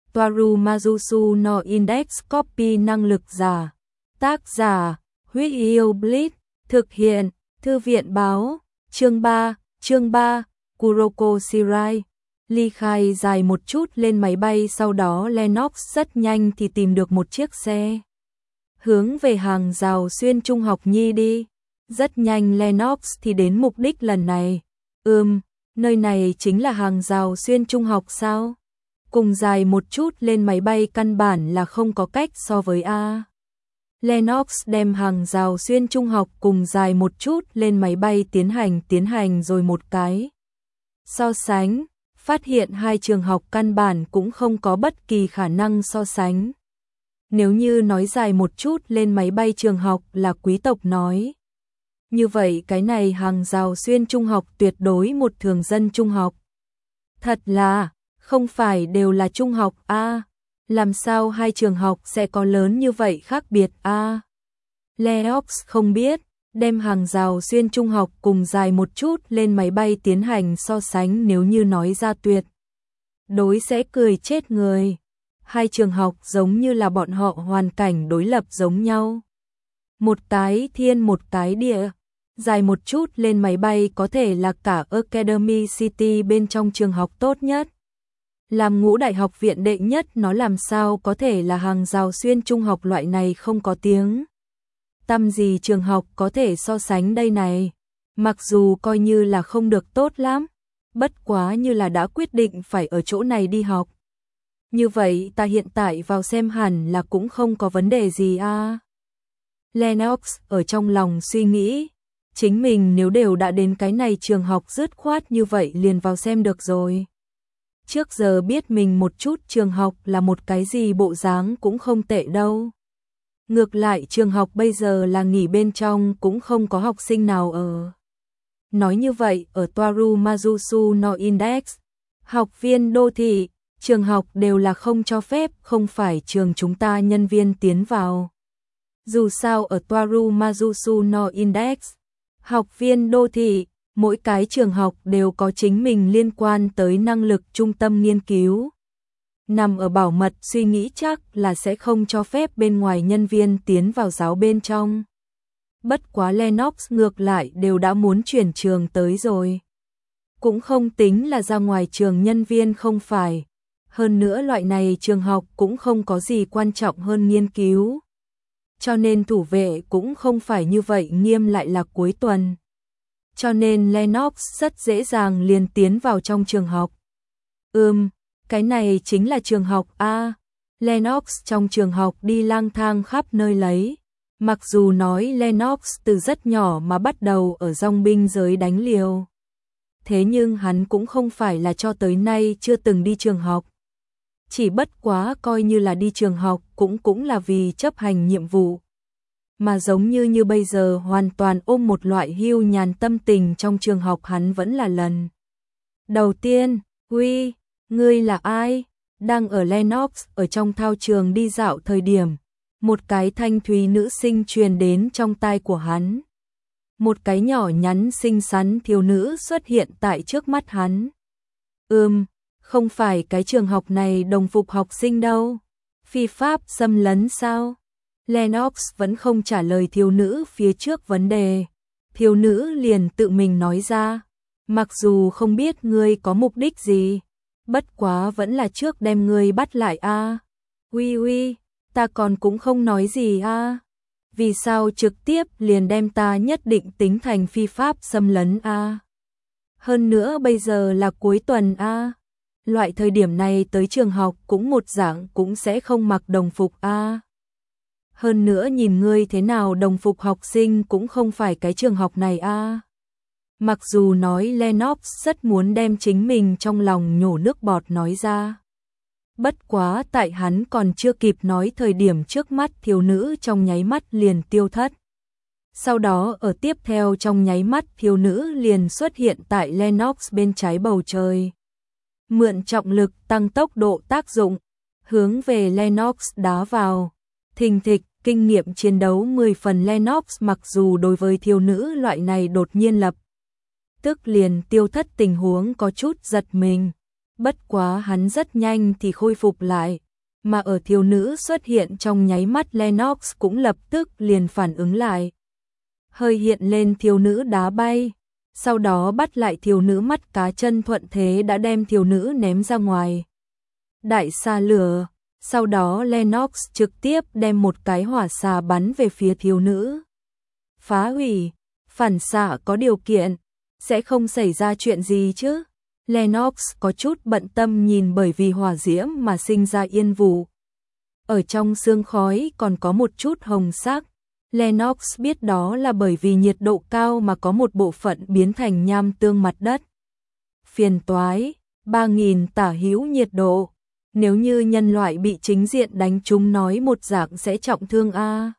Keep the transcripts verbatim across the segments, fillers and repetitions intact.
Toaru Mazusu no Index Copy năng lực giả. Tác giả, Huyết Yêu Blitz. Thực hiện, Thư viện báo. Chương ba, chương ba, Kuroko Shirai. Ly khai dài một chút lên máy bay, sau đó Lennox rất nhanh thì tìm được một chiếc xe. Hướng về hàng rào xuyên Trung học Nhi đi. Rất nhanh Lennox thì đến mục đích lần này. Ừm, nơi này chính là hàng rào xuyên Trung học sao? Cùng dài một chút lên máy bay căn bản là không có cách so với A. Lennox đem hàng rào xuyên Trung học cùng dài một chút lên máy bay tiến hành tiến hành rồi một cái so sánh, phát hiện hai trường học căn bản cũng không có bất kỳ khả năng so sánh. Nếu như nói dài một chút lên máy bay trường học là quý tộc nói, như vậy cái này hàng rào xuyên Trung học tuyệt đối một thường dân trung học. Thật là, không phải đều là trung học a, làm sao hai trường học sẽ có lớn như vậy khác biệt a? Lennox không biết, đem hàng rào xuyên Trung học cùng dài một chút lên máy bay tiến hành so sánh, nếu như nói ra tuyệt đối sẽ cười chết người. Hai trường học giống như là bọn họ hoàn cảnh đối lập giống nhau. Một cái thiên một cái địa, dài một chút lên máy bay có thể là cả Academy City bên trong trường học tốt nhất. Làm ngũ đại học viện đệ nhất, nó làm sao có thể là hàng rào xuyên Trung học loại này không có tiếng tăm gì trường học có thể so sánh đây này. Mặc dù coi như là không được tốt lắm, bất quá như là đã quyết định phải ở chỗ này đi học. Như vậy ta hiện tại vào xem hẳn là cũng không có vấn đề gì a. Lennox ở trong lòng suy nghĩ, chính mình nếu đều đã đến cái này trường học dứt khoát như vậy liền vào xem được rồi. Trước giờ biết mình một chút trường học là một cái gì bộ dáng cũng không tệ đâu. Ngược lại trường học bây giờ là nghỉ bên trong cũng không có học sinh nào ở. Nói như vậy ở Toaru Mazusu no Index, học viên đô thị, trường học đều là không cho phép, không phải trường chúng ta nhân viên tiến vào. Dù sao ở Toaru Mazusu no Index, học viên đô thị, mỗi cái trường học đều có chính mình liên quan tới năng lực trung tâm nghiên cứu. Nằm ở bảo mật, suy nghĩ chắc là sẽ không cho phép bên ngoài nhân viên tiến vào giáo bên trong. Bất quá Lennox ngược lại đều đã muốn chuyển trường tới rồi. Cũng không tính là ra ngoài trường nhân viên không phải. Hơn nữa loại này trường học cũng không có gì quan trọng hơn nghiên cứu. Cho nên thủ vệ cũng không phải như vậy nghiêm, lại là cuối tuần. Cho nên Lennox rất dễ dàng liền tiến vào trong trường học. Ừm, cái này chính là trường học A. Lennox trong trường học đi lang thang khắp nơi lấy. Mặc dù nói Lennox từ rất nhỏ mà bắt đầu ở dòng binh giới đánh liều. Thế nhưng hắn cũng không phải là cho tới nay chưa từng đi trường học. Chỉ bất quá coi như là đi trường học cũng cũng là vì chấp hành nhiệm vụ. Mà giống như như bây giờ hoàn toàn ôm một loại hưu nhàn tâm tình trong trường học, hắn vẫn là lần đầu tiên. Uy, ngươi là ai? Đang ở Lennox ở trong thao trường đi dạo thời điểm, một cái thanh thúy nữ sinh truyền đến trong tai của hắn. Một cái nhỏ nhắn xinh xắn thiếu nữ xuất hiện tại trước mắt hắn. Ừm, không phải cái trường học này đồng phục học sinh đâu. Phi pháp xâm lấn sao? Lennox vẫn không trả lời thiếu nữ phía trước vấn đề. Thiếu nữ liền tự mình nói ra, mặc dù không biết ngươi có mục đích gì, bất quá vẫn là trước đem ngươi bắt lại a. Uy uy, ta còn cũng không nói gì a. Vì sao trực tiếp liền đem ta nhất định tính thành phi pháp xâm lấn a? Hơn nữa bây giờ là cuối tuần a. Loại thời điểm này tới trường học cũng một dạng cũng sẽ không mặc đồng phục a. Hơn nữa nhìn ngươi thế nào đồng phục học sinh cũng không phải cái trường học này a. Mặc dù nói Lennox rất muốn đem chính mình trong lòng nhổ nước bọt nói ra. Bất quá tại hắn còn chưa kịp nói thời điểm, trước mắt thiếu nữ trong nháy mắt liền tiêu thất. Sau đó ở tiếp theo trong nháy mắt thiếu nữ liền xuất hiện tại Lennox bên trái bầu trời. Mượn trọng lực tăng tốc độ tác dụng, hướng về Lennox đá vào. Thình thịch, kinh nghiệm chiến đấu mười phần Lennox mặc dù đối với thiếu nữ loại này đột nhiên lập tức liền tiêu thất tình huống có chút giật mình. bất quá hắn rất nhanh thì khôi phục lại, mà ở thiếu nữ xuất hiện trong nháy mắt Lennox cũng lập tức liền phản ứng lại. Hơi hiện lên thiếu nữ đá bay, sau đó bắt lại thiếu nữ mắt cá chân thuận thế đã đem thiếu nữ ném ra ngoài. Đại xà lửa, sau đó Lennox trực tiếp đem một cái hỏa xà bắn về phía thiếu nữ. Phá hủy, phản xạ có điều kiện, sẽ không xảy ra chuyện gì chứ? Lennox có chút bận tâm nhìn bởi vì hỏa diễm mà sinh ra yên vụ. Ở trong sương khói còn có một chút hồng sắc. Lennox biết đó là bởi vì nhiệt độ cao mà có một bộ phận biến thành nham tương mặt đất. Phiền toái, ba nghìn tả hữu nhiệt độ. Nếu như nhân loại bị chính diện đánh trúng nói một dạng sẽ trọng thương a.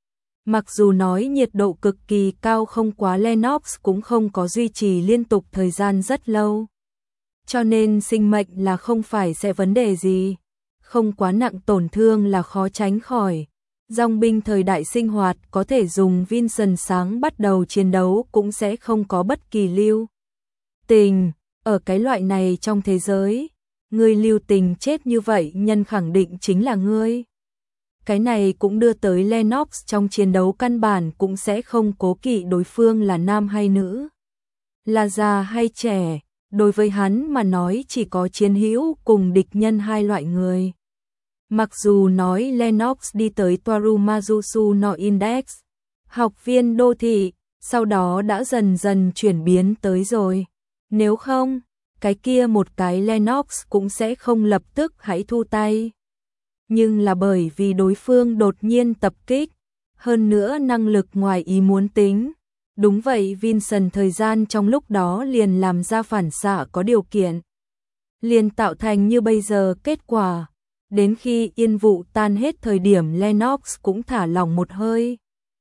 Mặc dù nói nhiệt độ cực kỳ cao không quá, Lennox cũng không có duy trì liên tục thời gian rất lâu. Cho nên sinh mệnh là không phải sẽ vấn đề gì. Không quá nặng tổn thương là khó tránh khỏi. Dòng binh thời đại sinh hoạt có thể dùng Vincent sáng bắt đầu chiến đấu cũng sẽ không có bất kỳ lưu tình. Ở cái loại này trong thế giới, ngươi lưu tình chết như vậy nhân khẳng định chính là ngươi. Cái này cũng đưa tới Lennox trong chiến đấu căn bản cũng sẽ không cố kỵ đối phương là nam hay nữ, là già hay trẻ. Đối với hắn mà nói chỉ có chiến hữu cùng địch nhân hai loại người. Mặc dù nói Lennox đi tới Toarumazusu no Index, học viên đô thị, sau đó đã dần dần chuyển biến tới rồi. Nếu không, cái kia một cái Lennox cũng sẽ không lập tức hãy thu tay. Nhưng là bởi vì đối phương đột nhiên tập kích, hơn nữa năng lực ngoài ý muốn tính. Đúng vậy, Vincent thời gian trong lúc đó liền làm ra phản xạ có điều kiện. Liền tạo thành như bây giờ kết quả. Đến khi yên vụ tan hết thời điểm Lennox cũng thả lỏng một hơi.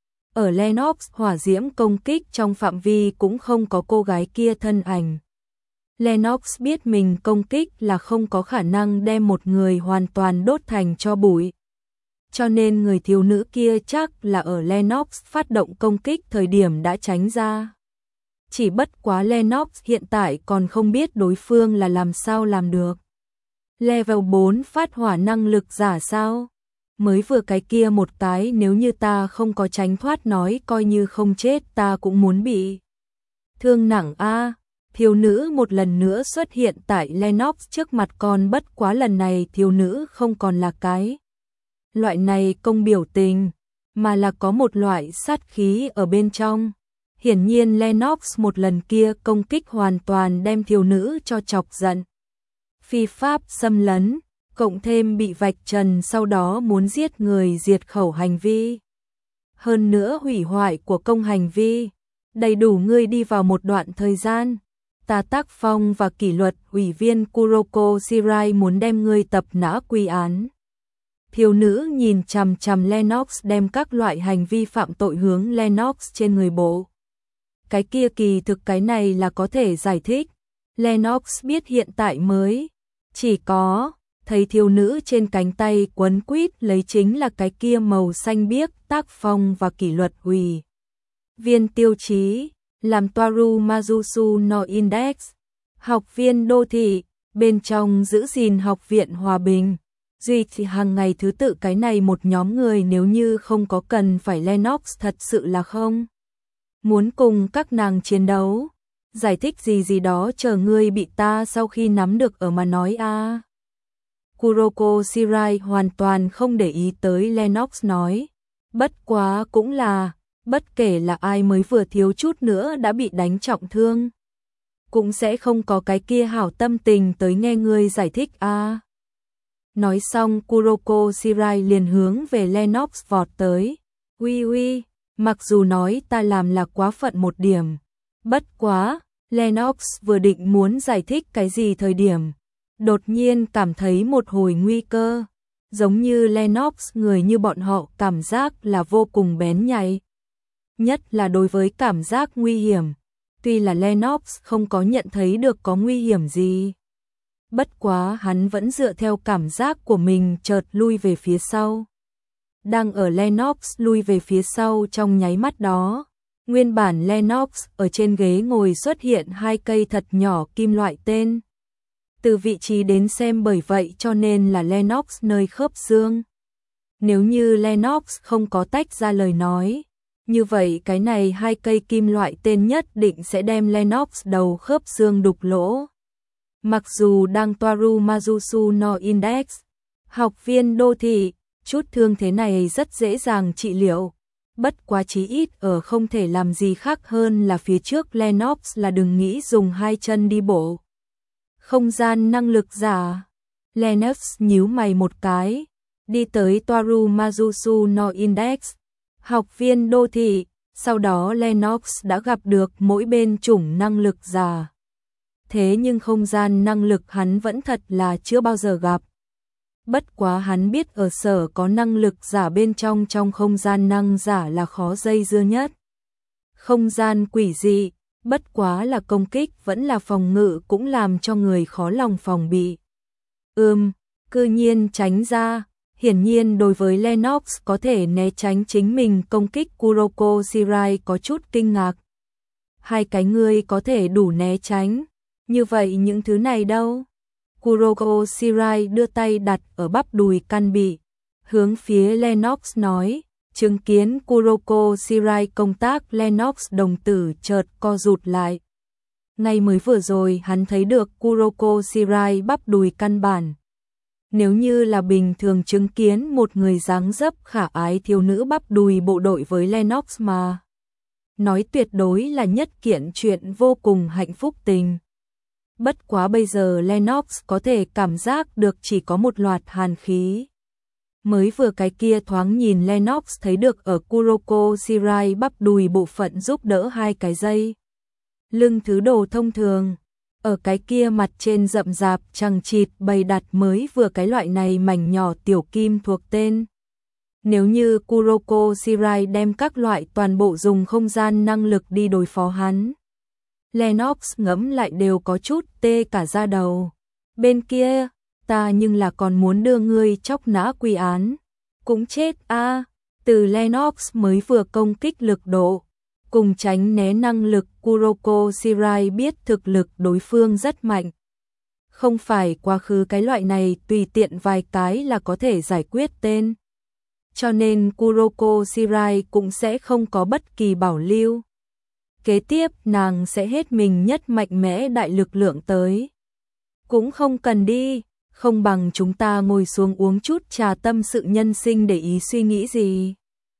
Ở Lennox hỏa diễm công kích trong phạm vi cũng không có cô gái kia thân ảnh. Lennox biết mình công kích là không có khả năng đem một người hoàn toàn đốt thành tro bụi. Cho nên người thiếu nữ kia chắc là ở Lennox phát động công kích thời điểm đã tránh ra. Chỉ bất quá Lennox hiện tại còn không biết đối phương là làm sao làm được. Level bốn phát hỏa năng lực giả sao? Mới vừa cái kia một cái, nếu như ta không có tránh thoát nói coi như không chết ta cũng muốn bị thương nặng a. Thiếu nữ một lần nữa xuất hiện tại Lennox trước mặt, con bất quá lần này thiếu nữ không còn là cái loại này công biểu tình, mà là có một loại sát khí ở bên trong. Hiển nhiên Lennox một lần kia công kích hoàn toàn đem thiếu nữ cho chọc giận. Phi pháp xâm lấn, cộng thêm bị vạch trần sau đó muốn giết người diệt khẩu hành vi. Hơn nữa hủy hoại của công hành vi, đầy đủ ngươi đi vào một đoạn thời gian. Ta tác phong và kỷ luật ủy viên Kuroko Shirai muốn đem ngươi tập nã quy án. Thiếu nữ nhìn chằm chằm Lennox đem các loại hành vi phạm tội hướng Lennox trên người bộ. Cái kia kỳ thực cái này là có thể giải thích. Lennox biết hiện tại mới chỉ có thấy thiếu nữ trên cánh tay quấn quýt lấy chính là cái kia màu xanh biếc tác phong và kỷ luật ủy viên tiêu chí, làm Toarumazusu no Index, học viên đô thị, bên trong giữ gìn học viện hòa bình. Duy trì hàng ngày thứ tự cái này một nhóm người, nếu như không có cần phải Lennox thật sự là không muốn cùng các nàng chiến đấu. Giải thích gì gì đó chờ ngươi bị ta sau khi nắm được ở mà nói a. À. Kuroko Shirai hoàn toàn không để ý tới Lennox nói. Bất quá cũng là, bất kể là ai mới vừa thiếu chút nữa đã bị đánh trọng thương, cũng sẽ không có cái kia hảo tâm tình tới nghe ngươi giải thích a. À. Nói xong Kuroko Shirai liền hướng về Lennox vọt tới. Uy uy, mặc dù nói ta làm là quá phận một điểm. Bất quá, Lennox vừa định muốn giải thích cái gì thời điểm, đột nhiên cảm thấy một hồi nguy cơ. Giống như Lennox người như bọn họ cảm giác là vô cùng bén nhạy. Nhất là đối với cảm giác nguy hiểm. Tuy là Lennox không có nhận thấy được có nguy hiểm gì. Bất quá hắn vẫn dựa theo cảm giác của mình chợt lui về phía sau. Đang ở Lennox lui về phía sau trong nháy mắt đó, nguyên bản Lennox ở trên ghế ngồi xuất hiện hai cây thật nhỏ kim loại tên Từ vị trí đến xem bởi vậy cho nên là Lennox nơi khớp xương. Nếu như Lennox không có tách ra lời nói, như vậy cái này hai cây kim loại tên nhất định sẽ đem Lennox đầu khớp xương đục lỗ. Mặc dù đang Toaru Mazusu no Index, học viên đô thị, chút thương thế này rất dễ dàng trị liệu. Bất quá chí ít ở không thể làm gì khác hơn là phía trước Lennox là đừng nghĩ dùng hai chân đi bộ. Không gian năng lực giả. Lennox nhíu mày một cái, đi tới Toaru Mazusu no Index, học viên đô thị, sau đó Lennox đã gặp được mỗi bên chủng năng lực giả. Thế nhưng không gian năng lực hắn vẫn thật là chưa bao giờ gặp. Bất quá hắn biết ở sở có năng lực giả bên trong trong không gian năng giả là khó dây dưa nhất. Không gian quỷ dị, bất quá là công kích vẫn là phòng ngự cũng làm cho người khó lòng phòng bị. Ừm, cư nhiên tránh ra, hiển nhiên đối với Lennox có thể né tránh chính mình công kích Kuroko Shirai có chút kinh ngạc. Hai cái ngươi có thể đủ né tránh, như vậy những thứ này đâu? Kuroko Shirai đưa tay đặt ở bắp đùi căn bị, hướng phía Lennox nói, chứng kiến Kuroko Shirai công tác Lennox đồng tử chợt co rụt lại. Ngay mới vừa rồi hắn thấy được Kuroko Shirai bắp đùi căn bản. Nếu như là bình thường chứng kiến một người dáng dấp khả ái thiếu nữ bắp đùi bộ đội với Lennox mà nói tuyệt đối là nhất kiện chuyện vô cùng hạnh phúc tình. Bất quá bây giờ Lennox có thể cảm giác được chỉ có một loạt hàn khí. Mới vừa cái kia thoáng nhìn Lennox thấy được ở Kuroko Shirai bắp đùi bộ phận giúp đỡ hai cái dây. Lưng thứ đồ thông thường, ở cái kia mặt trên rậm rạp chằng chịt bày đặt mới vừa cái loại này mảnh nhỏ tiểu kim thuộc tên. Nếu như Kuroko Shirai đem các loại toàn bộ dùng không gian năng lực đi đối phó hắn, Lennox ngẫm lại đều có chút tê cả da đầu. Bên kia, ta nhưng là còn muốn đưa ngươi chóc nã quy án. Cũng chết a. À, từ Lennox mới vừa công kích lực độ, cùng tránh né năng lực Kuroko Shirai biết thực lực đối phương rất mạnh. Không phải quá khứ cái loại này tùy tiện vài cái là có thể giải quyết tên. Cho nên Kuroko Shirai cũng sẽ không có bất kỳ bảo lưu. Kế tiếp nàng sẽ hết mình nhất mạnh mẽ đại lực lượng tới. Cũng không cần đi, không bằng chúng ta ngồi xuống uống chút trà tâm sự nhân sinh để ý suy nghĩ gì.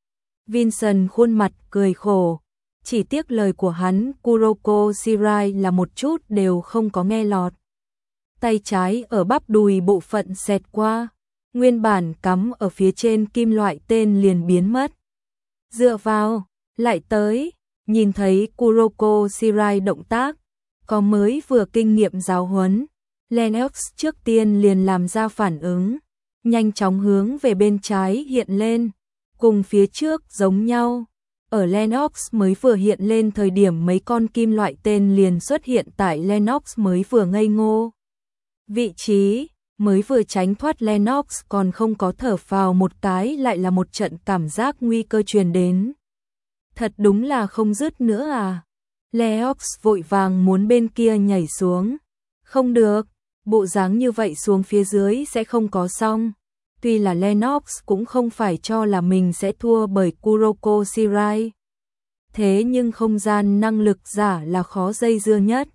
Vincent khuôn mặt cười khổ, chỉ tiếc lời của hắn Kuroko Shirai là một chút đều không có nghe lọt. Tay trái ở bắp đùi bộ phận xẹt qua, nguyên bản cắm ở phía trên kim loại tên liền biến mất. Dựa vào, lại tới. Nhìn thấy Kuroko Shirai động tác, có mới vừa kinh nghiệm giáo huấn, Lennox trước tiên liền làm ra phản ứng, nhanh chóng hướng về bên trái hiện lên, cùng phía trước giống nhau. Ở Lennox mới vừa hiện lên thời điểm mấy con kim loại tên liền xuất hiện tại Lennox mới vừa ngây ngô. Vị trí, mới vừa tránh thoát Lennox còn không có thở phào một cái lại là một trận cảm giác nguy cơ truyền đến. Thật đúng là không dứt nữa à. Lennox vội vàng muốn bên kia nhảy xuống. Không được, bộ dáng như vậy xuống phía dưới sẽ không có xong. Tuy là Lennox cũng không phải cho là mình sẽ thua bởi Kuroko Shirai. Thế nhưng không gian năng lực giả là khó dây dưa nhất.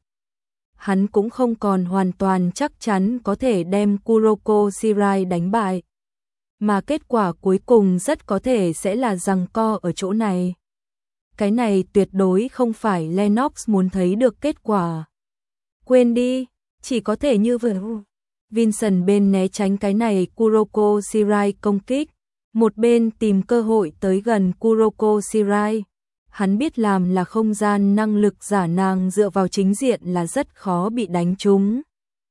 Hắn cũng không còn hoàn toàn chắc chắn có thể đem Kuroko Shirai đánh bại. Mà kết quả cuối cùng rất có thể sẽ là giằng co ở chỗ này. Cái này tuyệt đối không phải Lennox muốn thấy được kết quả. Quên đi, chỉ có thể như vậy. Vincent bên né tránh cái này Kuroko Shirai công kích, một bên tìm cơ hội tới gần Kuroko Shirai. Hắn biết làm là không gian năng lực giả nàng dựa vào chính diện là rất khó bị đánh trúng.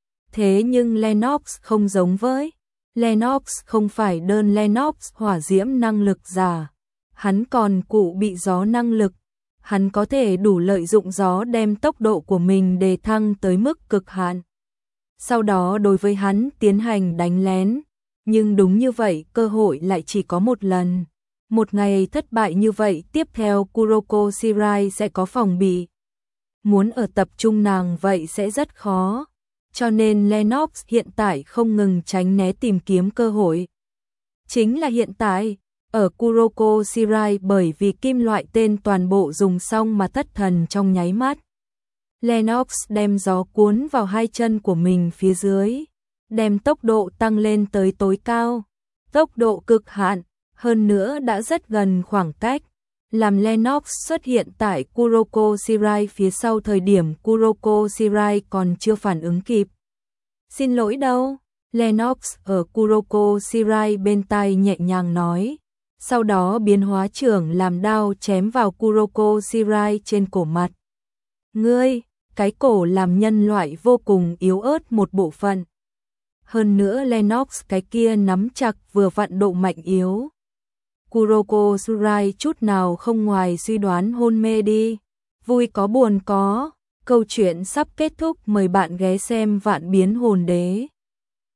Thế nhưng Lennox không giống với. Lennox không phải đơn Lennox hỏa diễm năng lực giả. Hắn còn cụ bị gió năng lực. Hắn có thể đủ lợi dụng gió đem tốc độ của mình đề thăng tới mức cực hạn. Sau đó đối với hắn tiến hành đánh lén. Nhưng đúng như vậy cơ hội lại chỉ có một lần. Một ngày thất bại như vậy tiếp theo Kuroko Shirai sẽ có phòng bị. Muốn ở tập trung nàng vậy sẽ rất khó. cho nên Lennox hiện tại không ngừng tránh né tìm kiếm cơ hội. Chính là hiện tại, ở Kuroko Shirai bởi vì kim loại tên toàn bộ dùng xong mà thất thần trong nháy mắt. Lennox đem gió cuốn vào hai chân của mình phía dưới, đem tốc độ tăng lên tới tối cao, tốc độ cực hạn, hơn nữa đã rất gần khoảng cách, làm Lennox xuất hiện tại Kuroko Shirai phía sau thời điểm Kuroko Shirai còn chưa phản ứng kịp. Xin lỗi đâu, Lennox ở Kuroko Shirai bên tai nhẹ nhàng nói, sau đó biến hóa trưởng làm đao chém vào Kuroko Shirai trên cổ mặt. Ngươi, cái cổ làm nhân loại vô cùng yếu ớt một bộ phận. Hơn nữa Lennox cái kia nắm chặt vừa vặn độ mạnh yếu. Kuroko Shirai chút nào không ngoài suy đoán hôn mê đi. Vui có buồn có, câu chuyện sắp kết thúc, mời bạn ghé xem Vạn Biến Hồn Đế.